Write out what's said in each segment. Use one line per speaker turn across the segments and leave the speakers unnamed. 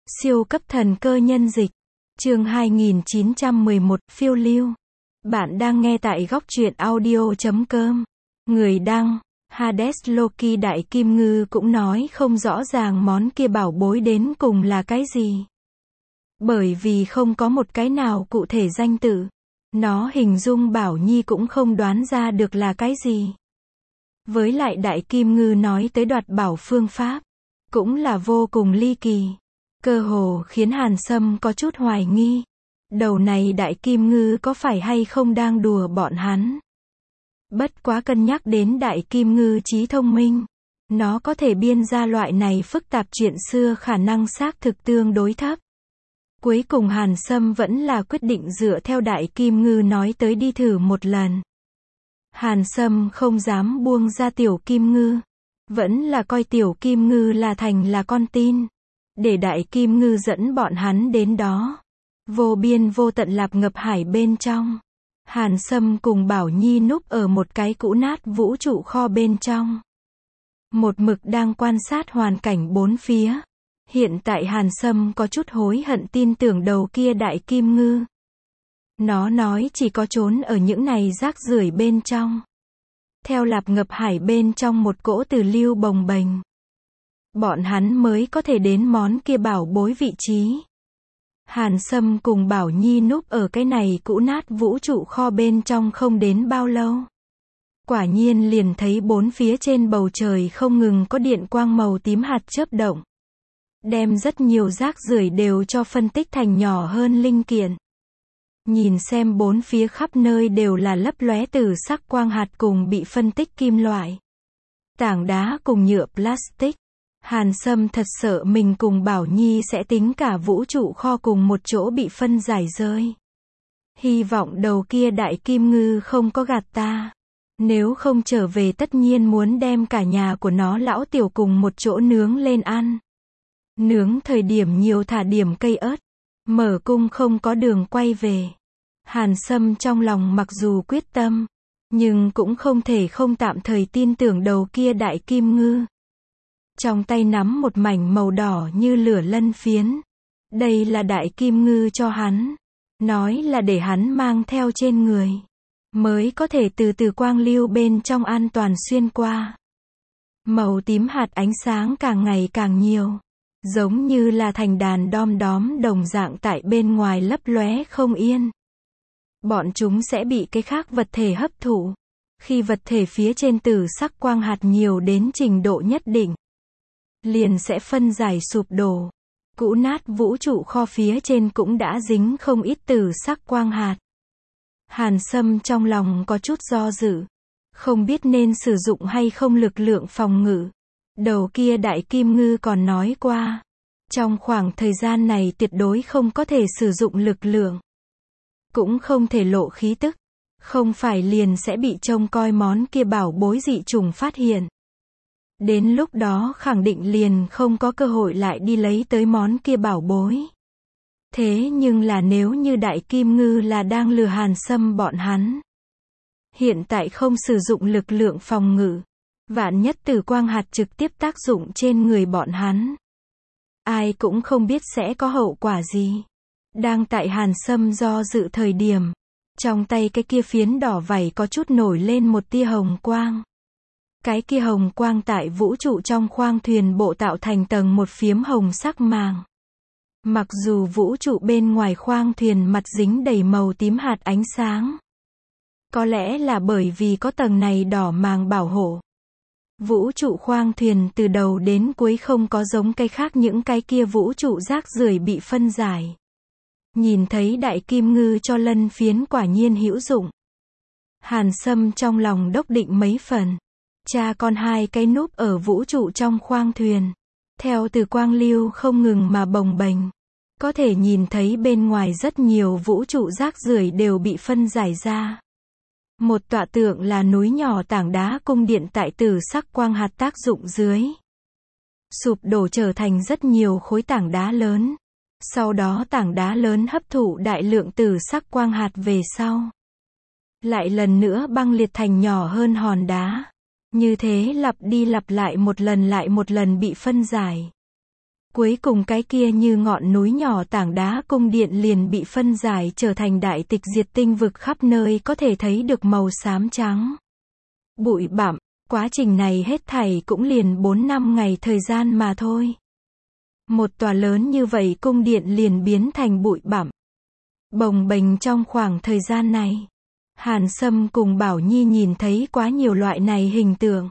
Siêu cấp thần cơ nhân dịch. Chương 2911, phiêu lưu. Bạn đang nghe tại góc truyện audio.com. Người đăng, Hades Loki Đại Kim Ngư cũng nói không rõ ràng món kia bảo bối đến cùng là cái gì. Bởi vì không có một cái nào cụ thể danh tự. Nó hình dung Bảo Nhi cũng không đoán ra được là cái gì. Với lại Đại Kim Ngư nói tới đoạt bảo phương pháp, cũng là vô cùng ly kỳ. Cơ hồ khiến Hàn Sâm có chút hoài nghi. Đầu này Đại Kim Ngư có phải hay không đang đùa bọn hắn. Bất quá cân nhắc đến Đại Kim Ngư trí thông minh. Nó có thể biên ra loại này phức tạp chuyện xưa khả năng xác thực tương đối thấp. Cuối cùng Hàn Sâm vẫn là quyết định dựa theo Đại Kim Ngư nói tới đi thử một lần. Hàn Sâm không dám buông ra Tiểu Kim Ngư. Vẫn là coi Tiểu Kim Ngư là thành là con tin. Để Đại Kim Ngư dẫn bọn hắn đến đó. Vô biên vô tận lạp ngập hải bên trong. Hàn Sâm cùng Bảo Nhi núp ở một cái cũ nát vũ trụ kho bên trong. Một mực đang quan sát hoàn cảnh bốn phía. Hiện tại Hàn Sâm có chút hối hận tin tưởng đầu kia Đại Kim Ngư. Nó nói chỉ có trốn ở những này rác rưởi bên trong. Theo lạp ngập hải bên trong một cỗ từ lưu bồng bềnh. Bọn hắn mới có thể đến món kia bảo bối vị trí. Hàn Sâm cùng Bảo Nhi núp ở cái này cũ nát vũ trụ kho bên trong không đến bao lâu. Quả nhiên liền thấy bốn phía trên bầu trời không ngừng có điện quang màu tím hạt chớp động. Đem rất nhiều rác rưởi đều cho phân tích thành nhỏ hơn linh kiện. Nhìn xem bốn phía khắp nơi đều là lấp lóe từ sắc quang hạt cùng bị phân tích kim loại. Tảng đá cùng nhựa plastic. Hàn Sâm thật sợ mình cùng Bảo Nhi sẽ tính cả vũ trụ kho cùng một chỗ bị phân giải rơi. Hy vọng đầu kia Đại Kim Ngư không có gạt ta. Nếu không trở về tất nhiên muốn đem cả nhà của nó lão tiểu cùng một chỗ nướng lên ăn. Nướng thời điểm nhiều thả điểm cây ớt. Mở cung không có đường quay về. Hàn Sâm trong lòng mặc dù quyết tâm, nhưng cũng không thể không tạm thời tin tưởng đầu kia Đại Kim Ngư. Trong tay nắm một mảnh màu đỏ như lửa lân phiến. Đây là Đại Kim Ngư cho hắn. Nói là để hắn mang theo trên người. Mới có thể từ từ quang lưu bên trong an toàn xuyên qua. Màu tím hạt ánh sáng càng ngày càng nhiều. Giống như là thành đàn đom đóm đồng dạng tại bên ngoài lấp lóe không yên. Bọn chúng sẽ bị cái khác vật thể hấp thụ. Khi vật thể phía trên tử sắc quang hạt nhiều đến trình độ nhất định, liền sẽ phân giải sụp đổ. Cũ nát vũ trụ kho phía trên cũng đã dính không ít tử sắc quang hạt. Hàn Sâm trong lòng có chút do dự. Không biết nên sử dụng hay không lực lượng phòng ngự. Đầu kia Đại Kim Ngư còn nói qua. Trong khoảng thời gian này tuyệt đối không có thể sử dụng lực lượng. Cũng không thể lộ khí tức. Không phải liền sẽ bị trông coi món kia bảo bối dị trùng phát hiện. Đến lúc đó khẳng định liền không có cơ hội lại đi lấy tới món kia bảo bối. Thế nhưng là nếu như Đại Kim Ngư là đang lừa Hàn Sâm bọn hắn. Hiện tại không sử dụng lực lượng phòng ngự. Vạn nhất tử quang hạt trực tiếp tác dụng trên người bọn hắn. Ai cũng không biết sẽ có hậu quả gì. Đang tại Hàn Sâm do dự thời điểm. Trong tay cái kia phiến đỏ vảy có chút nổi lên một tia hồng quang. Cái kia hồng quang tại vũ trụ trong khoang thuyền bộ tạo thành tầng một phiếm hồng sắc màng. Mặc dù vũ trụ bên ngoài khoang thuyền mặt dính đầy màu tím hạt ánh sáng. Có lẽ là bởi vì có tầng này đỏ màng bảo hộ. Vũ trụ khoang thuyền từ đầu đến cuối không có giống cái khác những cái kia vũ trụ rác rưởi bị phân giải. Nhìn thấy Đại Kim Ngư cho lân phiến quả nhiên hữu dụng. Hàn Sâm trong lòng đốc định mấy phần. Cha con hai cái núp ở vũ trụ trong khoang thuyền. Theo từ quang lưu không ngừng mà bồng bềnh. Có thể nhìn thấy bên ngoài rất nhiều vũ trụ rác rưởi đều bị phân giải ra. Một tọa tượng là núi nhỏ tảng đá cung điện tại tử sắc quang hạt tác dụng dưới. Sụp đổ trở thành rất nhiều khối tảng đá lớn. Sau đó tảng đá lớn hấp thụ đại lượng tử sắc quang hạt về sau. Lại lần nữa băng liệt thành nhỏ hơn hòn đá. Như thế lặp đi lặp lại một lần bị phân giải. Cuối cùng cái kia như ngọn núi nhỏ tảng đá cung điện liền bị phân giải trở thành đại tịch diệt tinh vực, khắp nơi có thể thấy được màu xám trắng. Bụi bặm, quá trình này hết thảy cũng liền 4-5 ngày thời gian mà thôi. Một tòa lớn như vậy cung điện liền biến thành bụi bặm. Bồng bềnh trong khoảng thời gian này. Hàn Sâm cùng Bảo Nhi nhìn thấy quá nhiều loại này hình tượng.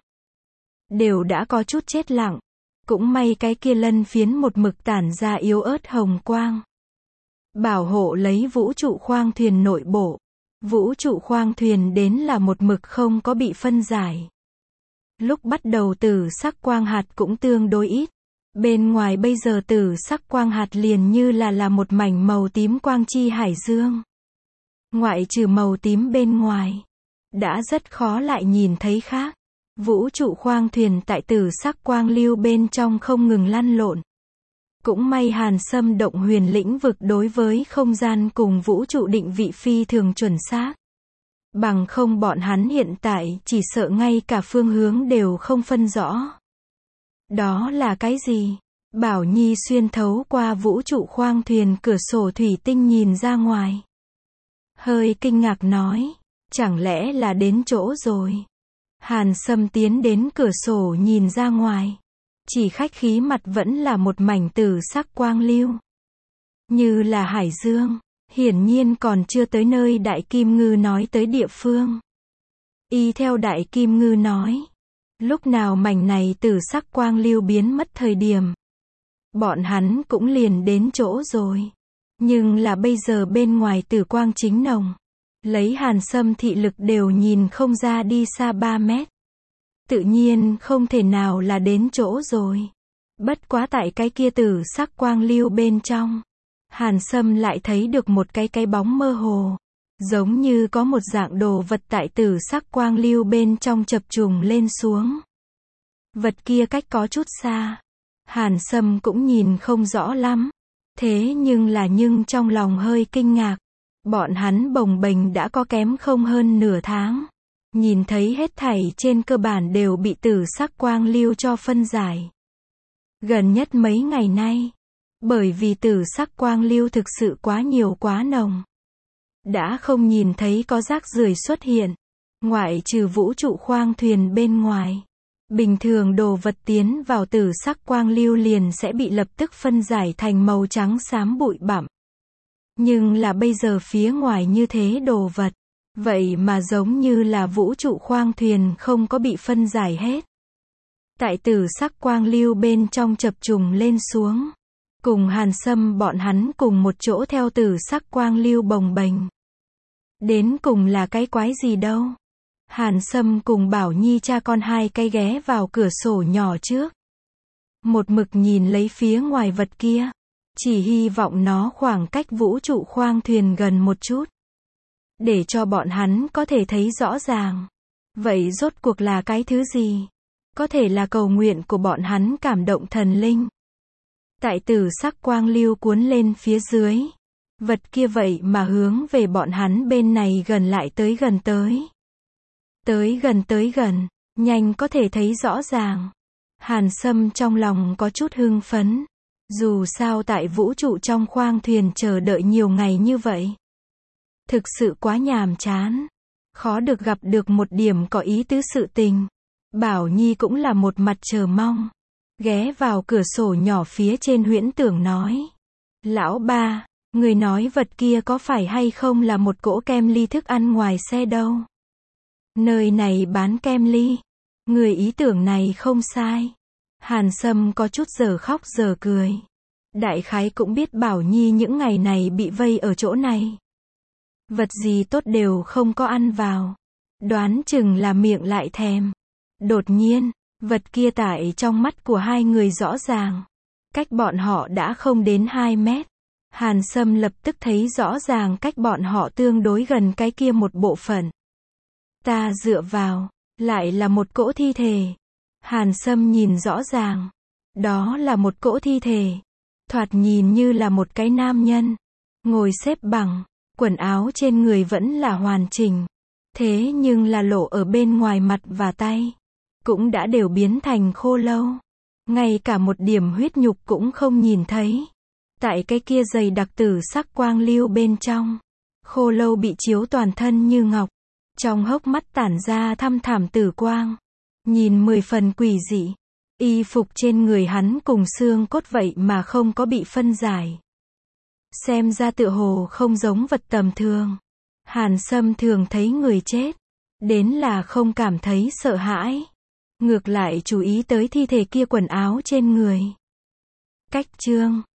Đều đã có chút chết lặng. Cũng may cái kia lân phiến một mực tản ra yếu ớt hồng quang. Bảo hộ lấy vũ trụ khoang thuyền nội bộ. Vũ trụ khoang thuyền đến là một mực không có bị phân giải. Lúc bắt đầu tử sắc quang hạt cũng tương đối ít. Bên ngoài bây giờ tử sắc quang hạt liền như là một mảnh màu tím quang chi hải dương. Ngoại trừ màu tím bên ngoài, đã rất khó lại nhìn thấy khác. Vũ trụ khoang thuyền tại tử sắc quang lưu bên trong không ngừng lăn lộn. Cũng may Hàn Sâm động huyền lĩnh vực đối với không gian cùng vũ trụ định vị phi thường chuẩn xác. Bằng không bọn hắn hiện tại chỉ sợ ngay cả phương hướng đều không phân rõ. Đó là cái gì? Bảo Nhi xuyên thấu qua vũ trụ khoang thuyền cửa sổ thủy tinh nhìn ra ngoài. Hơi kinh ngạc nói, chẳng lẽ là đến chỗ rồi? Hàn Sâm tiến đến cửa sổ nhìn ra ngoài. Chỉ khách khí mặt vẫn là một mảnh tử sắc quang lưu. Như là hải dương, hiển nhiên còn chưa tới nơi Đại Kim Ngư nói tới địa phương. Y theo Đại Kim Ngư nói, lúc nào mảnh này tử sắc quang lưu biến mất thời điểm, bọn hắn cũng liền đến chỗ rồi. Nhưng là bây giờ bên ngoài tử quang chính nồng. Lấy Hàn Sâm thị lực đều nhìn không ra đi xa 3 mét. Tự nhiên không thể nào là đến chỗ rồi. Bất quá tại cái kia tử sắc quang lưu bên trong, Hàn Sâm lại thấy được một cái bóng mơ hồ. Giống như có một dạng đồ vật tại tử sắc quang lưu bên trong chập trùng lên xuống. Vật kia cách có chút xa. Hàn Sâm cũng nhìn không rõ lắm. Thế nhưng trong lòng hơi kinh ngạc. Bọn hắn bồng bềnh đã có kém không hơn nửa tháng. Nhìn thấy hết thảy trên cơ bản đều bị tử sắc quang lưu cho phân giải. Gần nhất mấy ngày nay, bởi vì tử sắc quang lưu thực sự quá nhiều quá nồng, đã không nhìn thấy có rác rưởi xuất hiện. Ngoại trừ vũ trụ khoang thuyền bên ngoài, bình thường đồ vật tiến vào tử sắc quang lưu liền sẽ bị lập tức phân giải thành màu trắng xám bụi bặm. Nhưng là bây giờ phía ngoài như thế đồ vật, vậy mà giống như là vũ trụ khoang thuyền không có bị phân giải hết. Tại tử sắc quang lưu bên trong chập trùng lên xuống. Cùng Hàn Sâm bọn hắn cùng một chỗ theo tử sắc quang lưu bồng bềnh. Đến cùng là cái quái gì đâu. Hàn Sâm cùng Bảo Nhi cha con hai cái ghé vào cửa sổ nhỏ trước. Một mực nhìn lấy phía ngoài vật kia. Chỉ hy vọng nó khoảng cách vũ trụ khoang thuyền gần một chút. Để cho bọn hắn có thể thấy rõ ràng. Vậy rốt cuộc là cái thứ gì? Có thể là cầu nguyện của bọn hắn cảm động thần linh. Tại tử sắc quang lưu cuốn lên phía dưới. Vật kia vậy mà hướng về bọn hắn bên này gần lại tới gần tới. Tới gần, nhanh có thể thấy rõ ràng. Hàn Sâm trong lòng có chút hưng phấn. Dù sao tại vũ trụ trong khoang thuyền chờ đợi nhiều ngày như vậy. Thực sự quá nhàm chán. Khó được gặp được một điểm có ý tứ sự tình. Bảo Nhi cũng là một mặt chờ mong. Ghé vào cửa sổ nhỏ phía trên huyễn tưởng nói. Lão ba, người nói vật kia có phải hay không là một cỗ kem ly thức ăn ngoài xe đâu. Nơi này bán kem ly. Người ý tưởng này không sai. Hàn Sâm có chút giờ khóc giờ cười. Đại khái cũng biết Bảo Nhi những ngày này bị vây ở chỗ này. Vật gì tốt đều không có ăn vào. Đoán chừng là miệng lại thèm. Đột nhiên, vật kia tại trong mắt của hai người rõ ràng. Cách bọn họ đã không đến 2 mét. Hàn Sâm lập tức thấy rõ ràng cách bọn họ tương đối gần cái kia một bộ phận. Ta dựa vào, lại là một cỗ thi thể. Hàn Sâm nhìn rõ ràng. Đó là một cỗ thi thể. Thoạt nhìn như là một cái nam nhân. Ngồi xếp bằng, quần áo trên người vẫn là hoàn chỉnh. Thế nhưng là lộ ở bên ngoài mặt và tay. Cũng đã đều biến thành khô lâu. Ngay cả một điểm huyết nhục cũng không nhìn thấy. Tại cái kia dày đặc tử sắc quang lưu bên trong. Khô lâu bị chiếu toàn thân như ngọc. Trong hốc mắt tản ra thăm thẳm tử quang. Nhìn 10 phần quỷ dị. Y phục trên người hắn cùng xương cốt vậy mà không có bị phân giải. Xem ra tựa hồ không giống vật tầm thường. Hàn Sâm thường thấy người chết. Đến là không cảm thấy sợ hãi. Ngược lại chú ý tới thi thể kia quần áo trên người. Cách chương